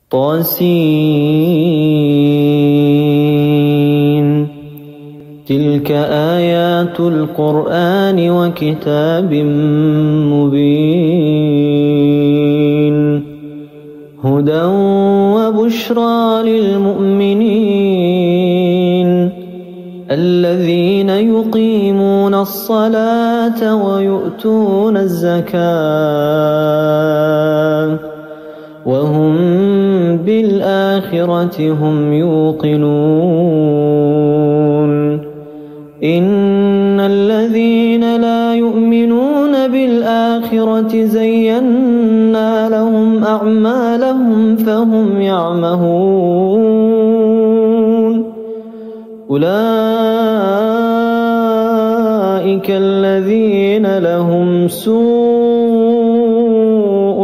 طاسين. تلك آيات القرآن وكتاب مبين هدى وبشرى للمؤمنين الذين يقيمون الصلاة ويؤتون الزكاة وهم بالآخرة هم يوقنون إن الذين لا يؤمنون بالآخرة زينا لهم أعمالهم فهم يعمهون أولئك الذين لهم سوء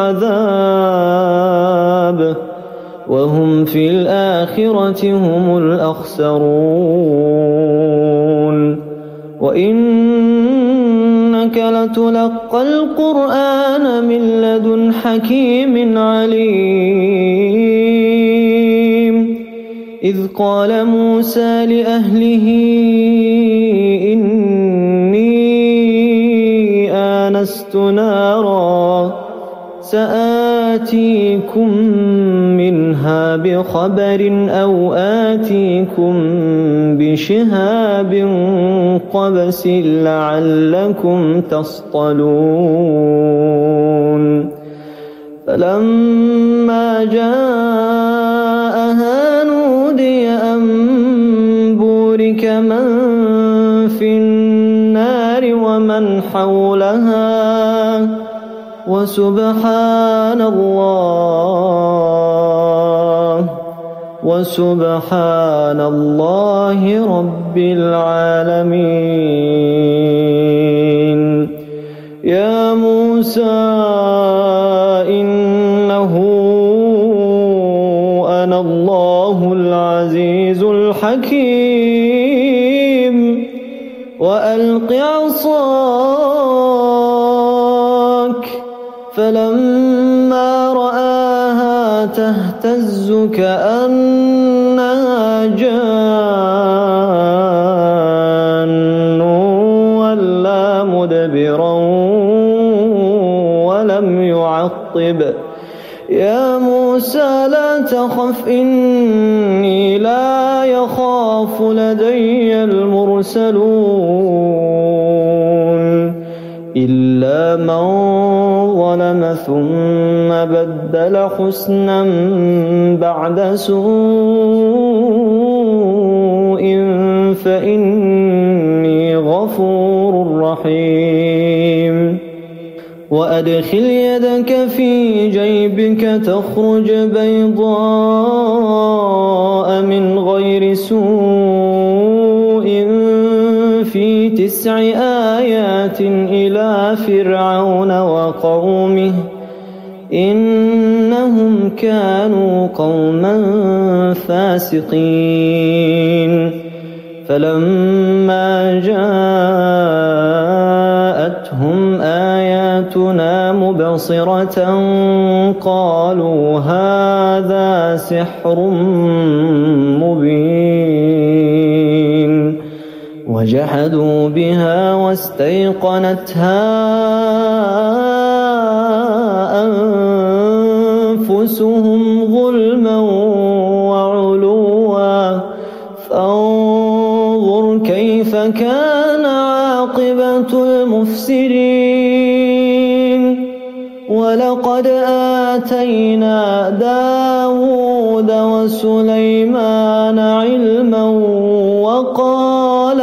العذاب وهم في الآخرة هم الأخسرون وإنك لتلقى القرآن من لدن حكيم عليم إذ قال موسى لأهله إني آنست نارا سآتيكم منها بخبر أو آتيكم بشهاب قبس لعلكم تصطلون فلما جاءها نودي أن بورك من في النار ومن حولها وسبحان الله رب العالمين يا موسى إنه أنا الله العزيز الحكيم وألق عصاك فلما رآها تهتز كأنها جان ولا مدبرا ولم يعقب يا موسى لا تخف إني لا يخاف لدي المرسلون إلا من ظلم ثم بدل حسنا بعد سوء فإني غفور رحيم وأدخل يدك في جيبك تخرج بيضاء من غير سوء في 9 آيات إلى فرعون وقومه إنهم كانوا قوما فاسقين فلما جاءتهم آياتنا مبصرة قالوا هذا سحر مبين وجحدوا بها واستيقنتها أنفسهم ظلما وعلوا فانظر كيف كان عاقبة المفسدين ولقد آتينا داود وسليمان علما وقال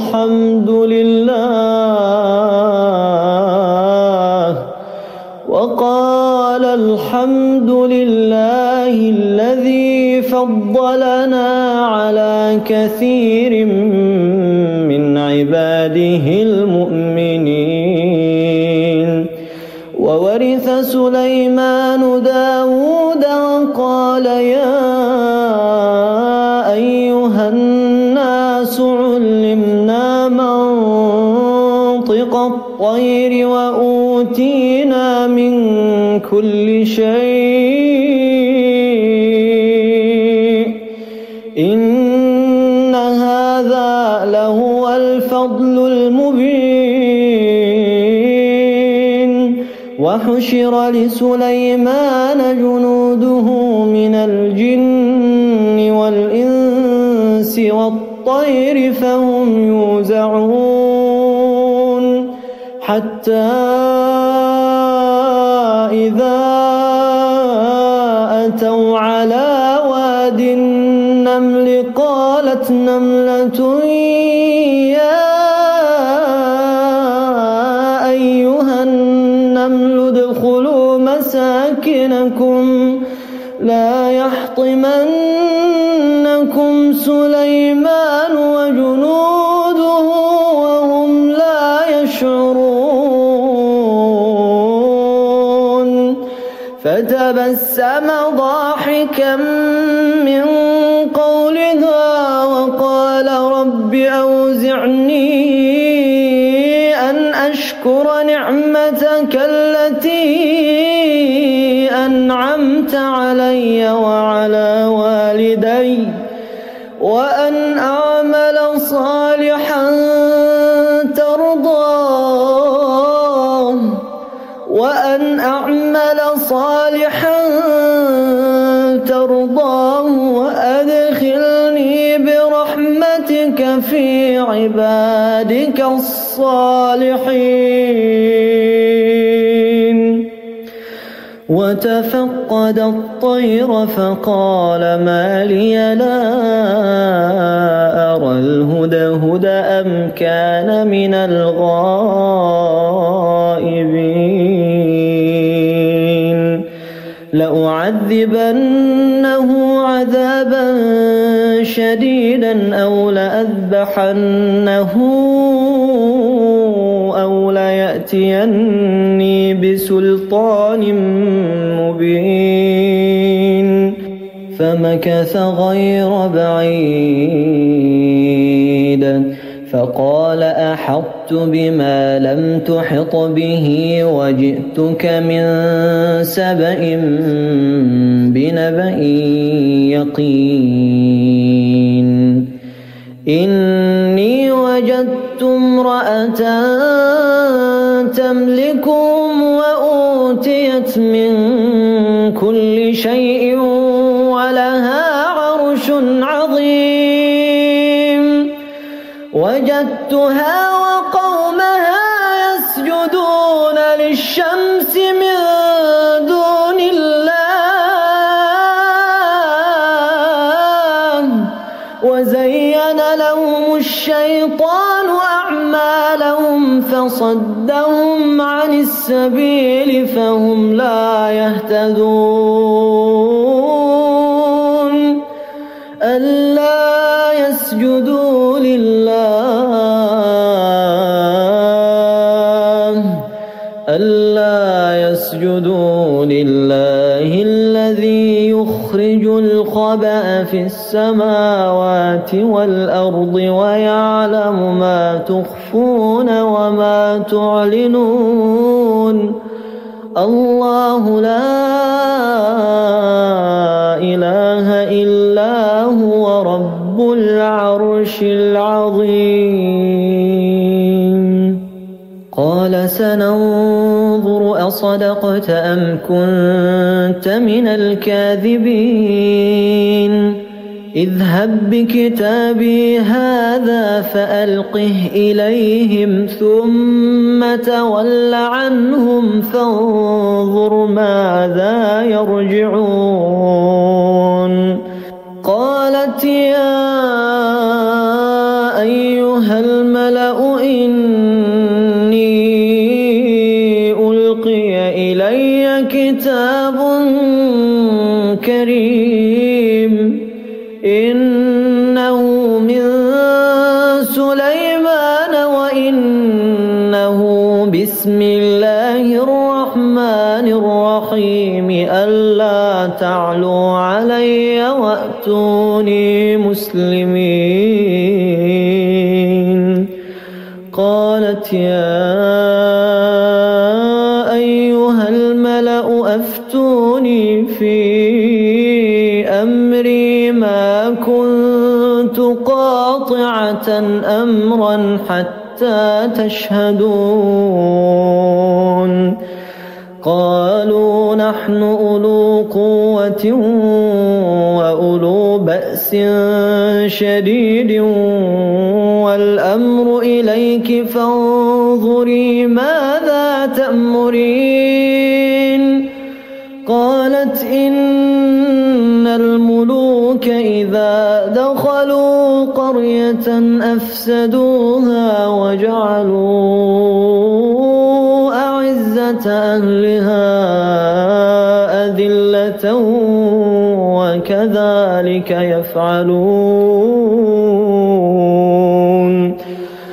الحمد لله الذي فضلنا على كثير من عباده المؤمنين وورث سليمان داود وقال يا أيها الناس علمنا منطق الطير وأوتينا من كل شيء وحشر لسليمان جنوده من الجن والإنس والطير فهم يوزعون حتى إذا أتوا على واد النمل قالت نملة يا أيها النمل ادخلوا مساكنكم لا يحطمنكم سليمان وجنوده وهم لا يشعرون فتبسم ضاحكا من قولها وقال رب أوزعني أن أشكر نعمتك التي أنعمت علي وعلى والدي وأن أعمل صالحا ترضاه وأدخلني برحمتك في عبادك الصالحين. وتفقد الطير فقال ما لي لا أرى الهدهد أم كان من الغائبين لأعذبنه عذابا شديدا أو لأذبحنه أو ليأتيني بسلطان مبين. فمكث غير بعيد فقال أحطت بما لم تحط به وجئتك من سبأ بنبأ يقين. إني وجدت امرأة تملكهم وأوتيت من كل شيء ولها عرش عظيم. وجدتها وقومها يسجدون للشمس من دون الله وزين لهم الشيطان أعمالهم فصدهم عن السبيل فهم لا يهتدون. ألا يسجدوا لله الذي يخرج الخبأ في السماوات والأرض ويعلم ما تخفون وما تعلنون. الله لا إله إلا هو رب العرش العظيم. قال سننظر أصدقت أم كنت من الكاذبين. اذهب بكتابي هذا فألقه إليهم ثم تول عنهم فانظر ماذا يرجعون. قالت يا أيها الملأ إني ألقي إلي كتاب كريم إنه من سليمان وإنه بسم الله الرحمن الرحيم ألا تعلوا علي وأتوني مسلمين. قالت يا أيها الملأ أفتوني في أمري ما كنت قاطعة أمرا حتى تشهدون. قالوا نحن أولو قوة وأولو بأس شديد والأمر إليك فانظري ماذا تأمرين. قالت إن الملوك إذا دخلوا قرية أفسدوها وجعلوا أعزة أهلها أذلة وكذلك يفعلون.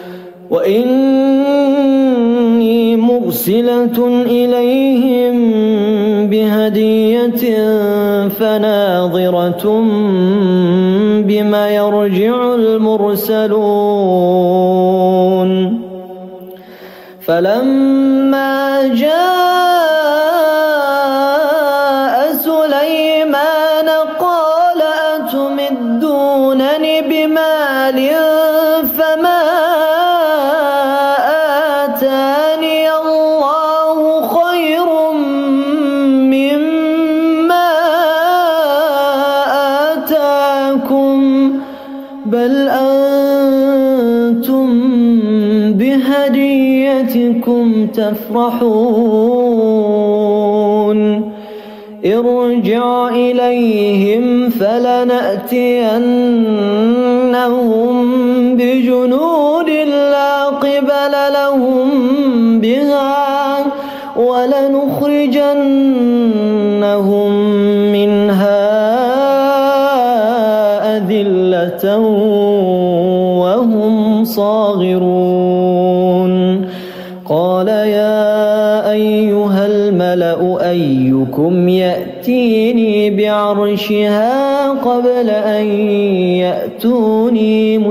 وإني مرسلة إليهم بهدية فناظرة بما يرجع المرسلون. فلما جاء سليمان قال أتمدونني بمال فما آتاني الله خير مما آتاكم بل أنتم بهديتكم تفرحون. ارجع إليهم فلنأتينهم بجنود لا قبل لهم بها ولنخرجنهم منها أذلة وهم صاغرون. قال يا أيها الملأ أيكم يأتيني بعرشها قبل أن يأتوني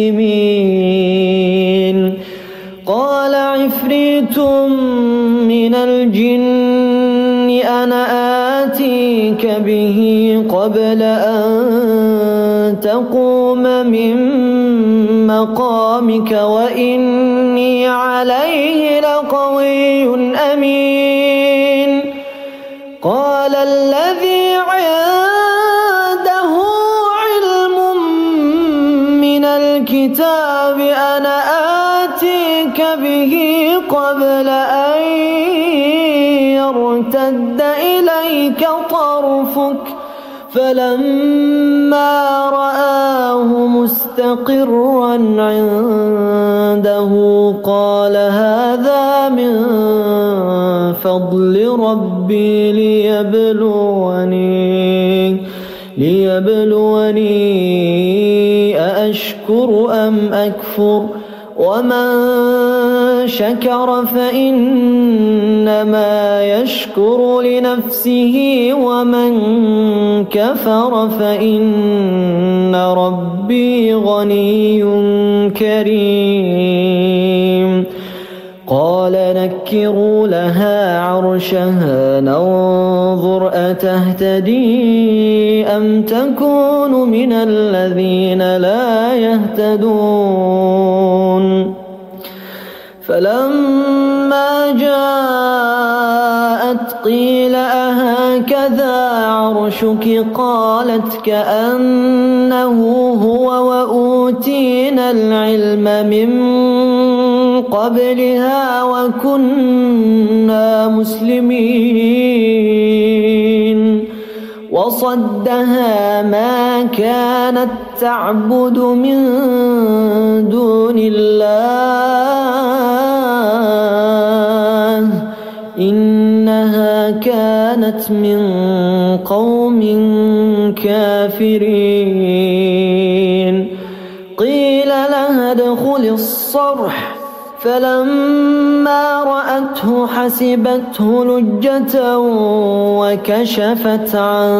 مسلمين. قال عفريت من الجن أنا آتيك به قبل أن تقوم من مقامك وإني عليه لقوي أمين. قال الذي عنده علم من الكتاب أنا آتيك به قبل أن يرتد إليك طرفك فلما رآه مستقرا عنده قال هذا من فضل ربي ليبلوني أأشكر أم أكفر ومن شكر فإنما يشكر لنفسه ومن كفر فإن ربي غني كريم. قال نكروا لها عرشها ننظر أتهتدي أم تكون من الذين لا يهتدون. فلما جاءت قيل أهكذا عرشك قالت كأنه هو وأوتينا العلم من قبلها وكنا مسلمين. وصدها ما كانت تعبد من دون الله إنها كانت من قوم كافرين. قيل لها ادخل الصرح فلما رأته حسبته لجة وكشفت عن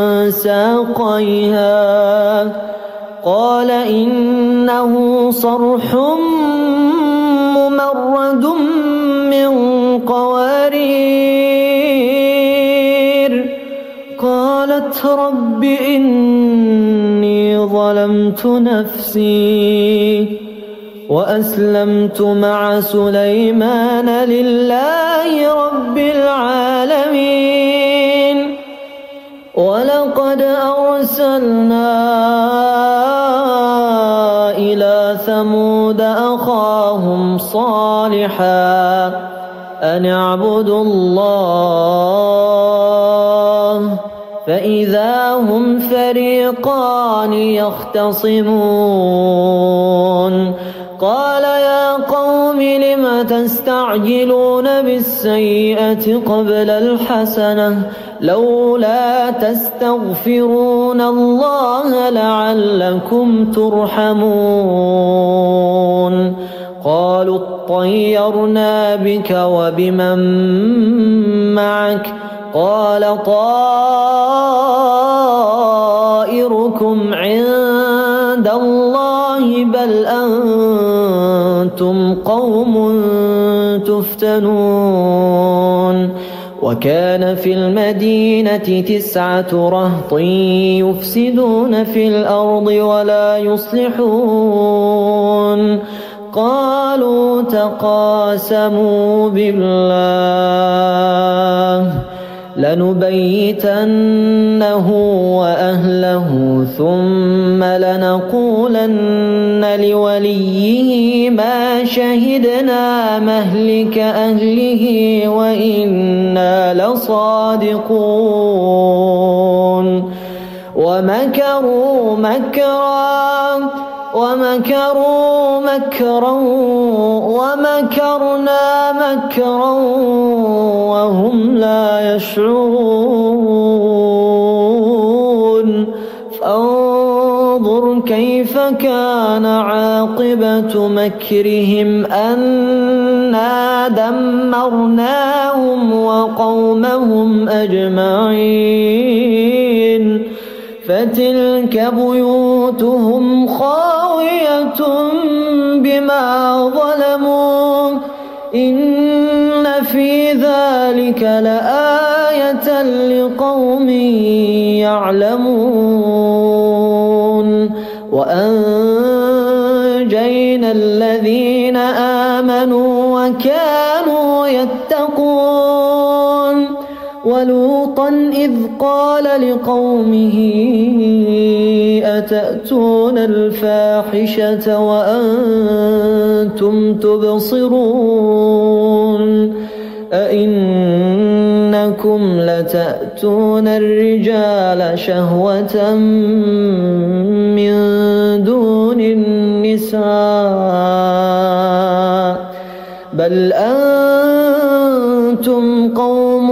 ساقيها قال إنه صرح ممرد من قوارير. قالت رب إني ظلمت نفسي وأسلمت مع سليمان لله رب العالمين. ولقد أرسلنا إلى ثمود أخاهم صالحا أن اعبدوا الله فإذا هم فريقان يختصمون. قال يا قوم لم تستعجلون بالسيئة قبل الحسنة لولا تستغفرون الله لعلكم ترحمون. قالوا اطيرنا بك وبمن معك قال طائركم عند الله بل أنتم قوم تفتنون. وكان في المدينة 9 رهط يفسدون في الأرض ولا يصلحون. قالوا تقاسموا بالله لنبيتنه وأهله ثم لنقولن لوليه ما شهدنا مهلك أهله وإنا لصادقون. ومكروا مكرا ومكرنا مكرا وهم لا يشعرون. فانظر كيف كان عاقبة مكرهم أنا دمرناهم وقومهم أجمعين. فتلك بيوتهم خاوية بما ظلموا إن في ذلك لآية لقوم يعلمون. وأنجينا الذين آمنوا وكانوا يتقون. ولوطا إذ قال لقومه أتأتون الفاحشة وأنتم تبصرون أئنكم لتأتون الرجال شهوة من دون النساء بل أنتم قوم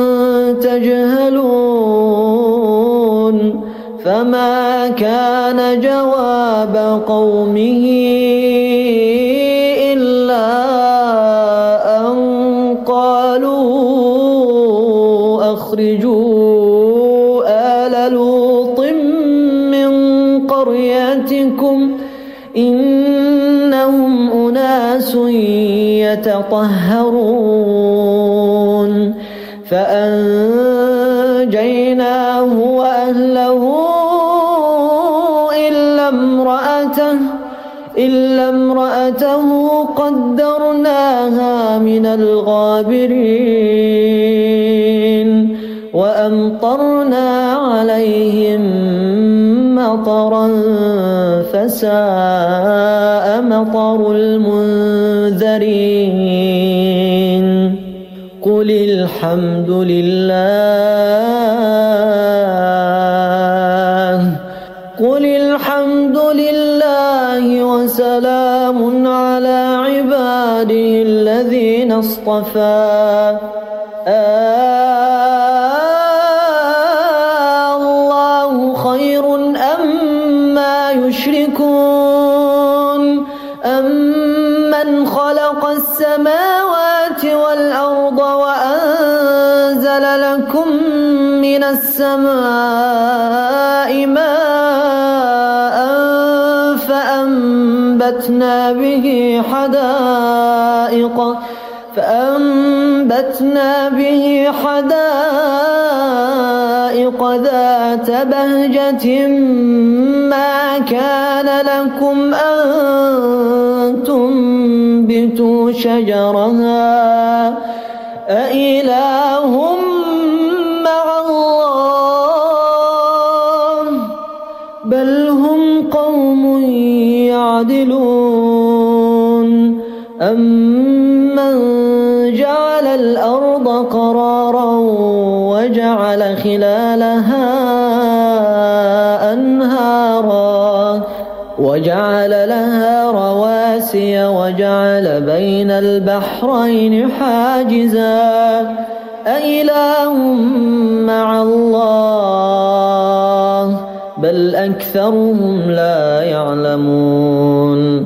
تجهلون. فما كان جواب قومه إلا أن قالوا أخرجوا آل لوط من قريتكم إنهم أناس يتطهرون. فأنجيناه وأهله إلا امرأته قدرناها من الغابرين. وأمطرنا عليهم مطرا فساء مطر المنذرين. قل الحمد لله وسلام على عباده الذين اصطفى. الله خير أما يشركون أمن خلق السماوات والأرض وأنزل لكم من السماء ماء فأنبتنا به حدائق الخلق ذات بهجة ما كان لكم أن تنبتوا شجرها أإله مع الله بل هم قوم يعدلون أمن جعل الأرض قرارا وجعل خلالها أنهارا وجعل لها رواسي وجعل بين البحرين حاجزا أإله مع الله بل أكثرهم لا يعلمون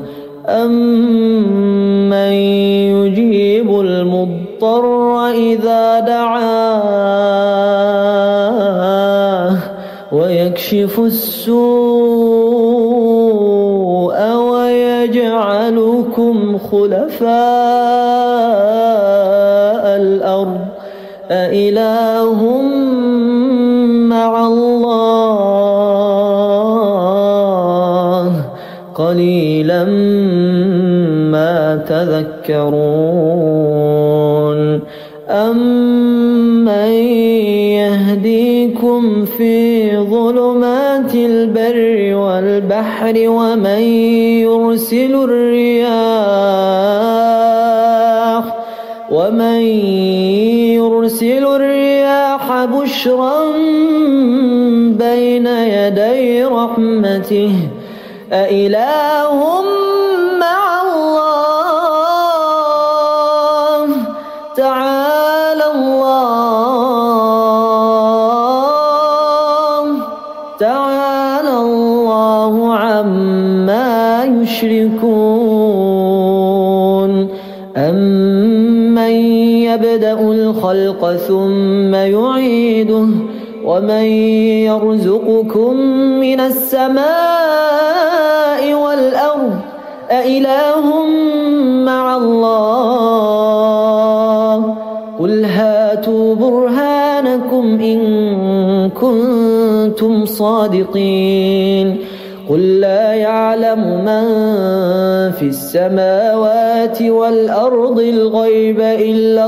أمن يجيب المضطر إذا دعاه ويكشف السوء ويجعلكم خلفاء الأرض أإله مع الله قليلا ما تذكرون أمن يهديكم في ظلمات البر والبحر ومن يرسل الرياح بشرا بين يدي رحمته أإله مع الله تعالى الله عما يشركون أمن يبدأ الخلق ثم يعيده ومن يرزقكم من السماء والأرض أإله مع الله قل هاتوا برهانكم إن كنتم صادقين قل لا يعلم من في السماوات والأرض الغيب إلا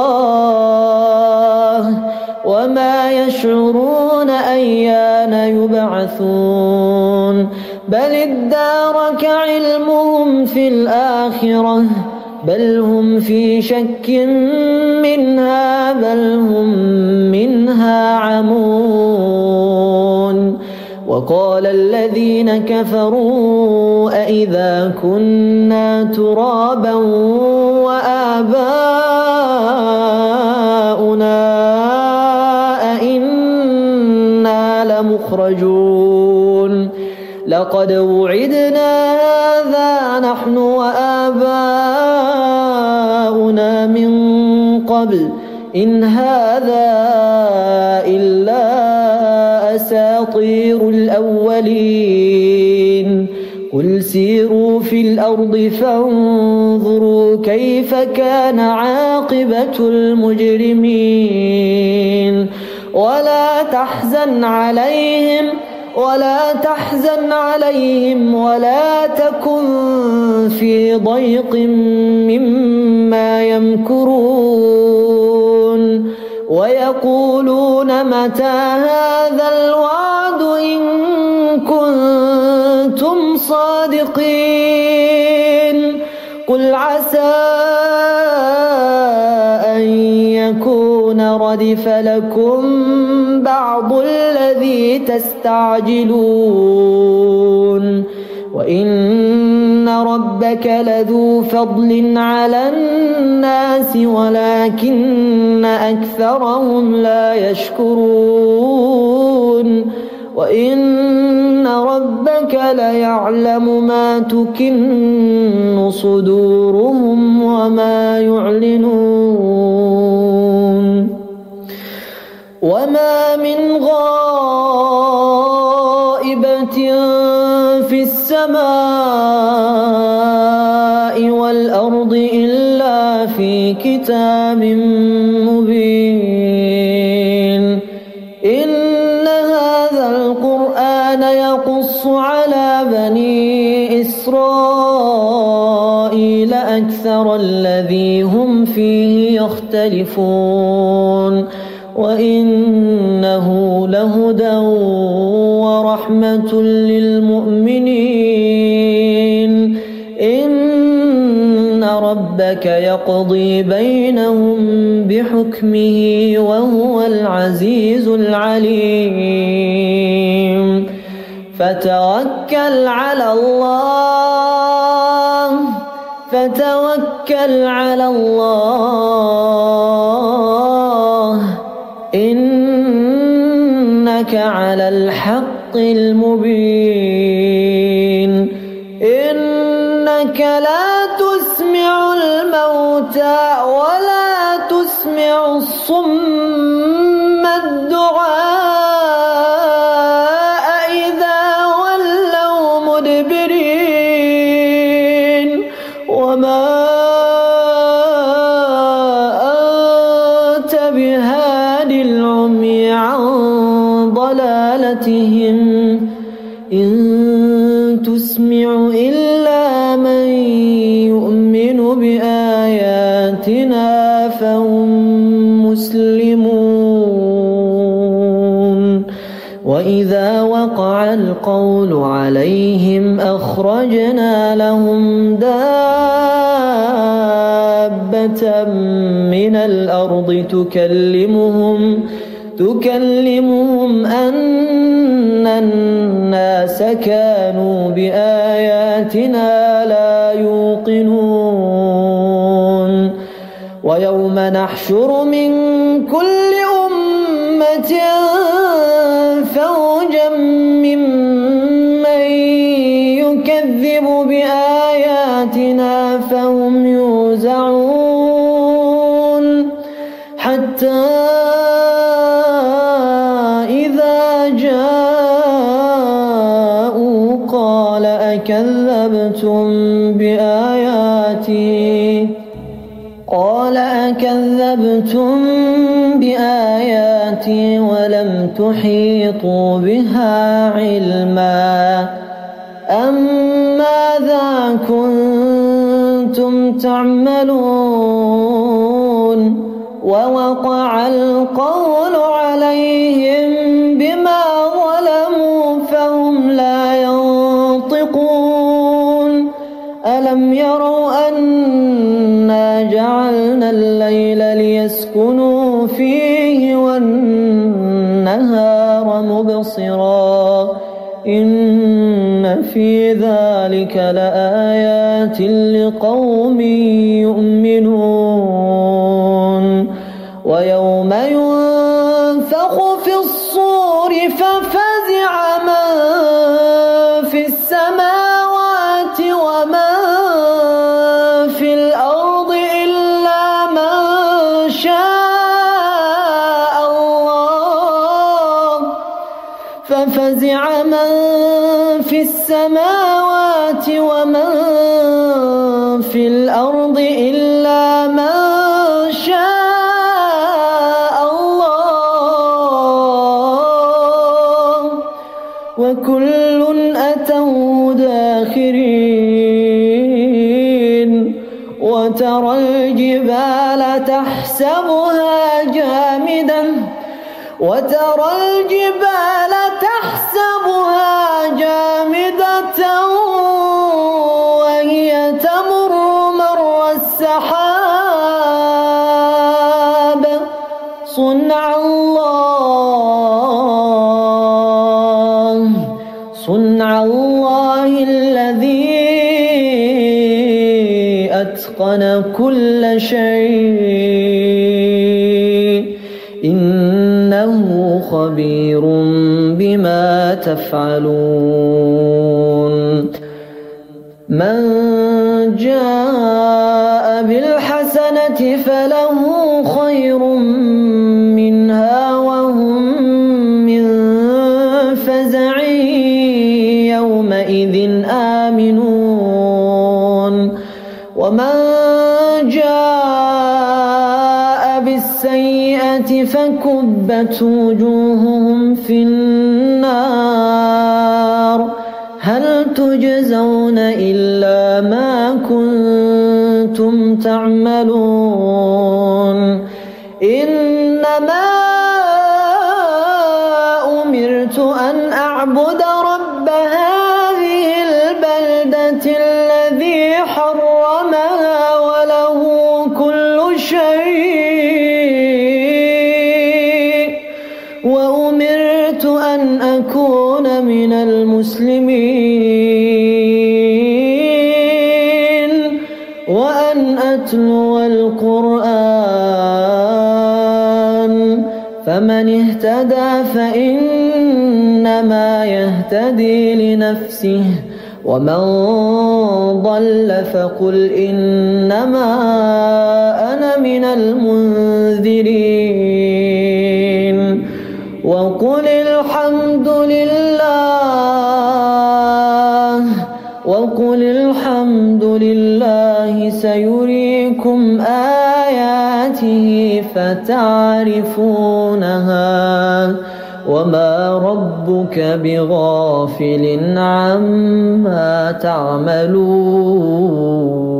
الله وما يشعرون أيان يبعثون بل ادارك علمهم في الآخرة بل هم في شك منها بل هم منها عمون وقال الذين كفروا أإذا كنا ترابا وآباؤنا أئنا لمخرجون لقد وعدنا هذا نحن وآباؤنا من قبل إن هذا إلا أساطير الأولين قل سيروا في الأرض فانظروا كيف كان عاقبة المجرمين ولا تحزن عليهم ولا تكن في ضيق مما يمكرون ويقولون متى هذا الوعد إن كنتم صادقين قل عسى أن يكون ردف لكم بعض الذي تستعجلون وإن ربك لذو فضل على الناس ولكن أكثرهم لا يشكرون وإن ربك ليعلم ما تكن صدورهم وما يعلنون وما من غائبة في السماء والأرض إلا في كتاب مبين كان يقص على بني إسرائيل أكثر الذي هم فيه يختلفون وإنه لهدى ورحمة للمؤمنين إن ربك يقضي بينهم بحكمه وهو العزيز العليم فتوكل على الله إنك على الحق المبين إنك لا تسمع الموتى ولا تسمع الصم الدعاء إذا ولوا مدبرين وما أنت بهاد العمي عن ضلالتهم إن تسمع إلا من يؤمن بآياتنا فهم مسلمون وإذا وقع القول عليهم أخرجنا لهم دابة من الأرض تكلمهم أن الناس كانوا بآياتنا لا يوقنون ويوم نحشر من كل أمة فوجا ممن يكذب بآياتنا فهم يوزعون حتى إذا جاءوا قال أكذبتم بآياتي ولم تحيطوا بها علما أم ماذا كنتم تعملون ووقع القول عليهم بما ظلموا فهم لا ينطقون ألم يروا أنا جعلنا الليل ليسكنوا فيه والنهار مبصرا إن في ذلك لآيات لقوم يؤمنون ويوم ينفخ في الصور ففزع من في السماوات ومن في الأرض إلا من شاء الله ففزع من في السماوات ومن في الأرض إلا من شاء الله وكل أتوا داخرين وترى الجبال تحسبها جامدة وهي تمر مر السحاب صنع الله الذي أتقن كل شيء إنه خبير بما تفعلون من جاء بالحسنة فله خير منها وهم من فزع يومئذ آمنون ومن جاء بالسيئة فكبت وجوههم في النار هل تجزون إلا ما كنتم تعملون إنما أمرت أن أعبد رب هذه البلدة الذي حرمها وله كل شيء وأمرت أن أكون من المسلمين وأن أتلو القرآن فمن اهتدى فإنما يهتدي لنفسه ومن ضل فقل إنما أنا من المنذرين وقل الحمد لله سيريكم آياته فتعرفونها وما ربك بغافل عما تعملون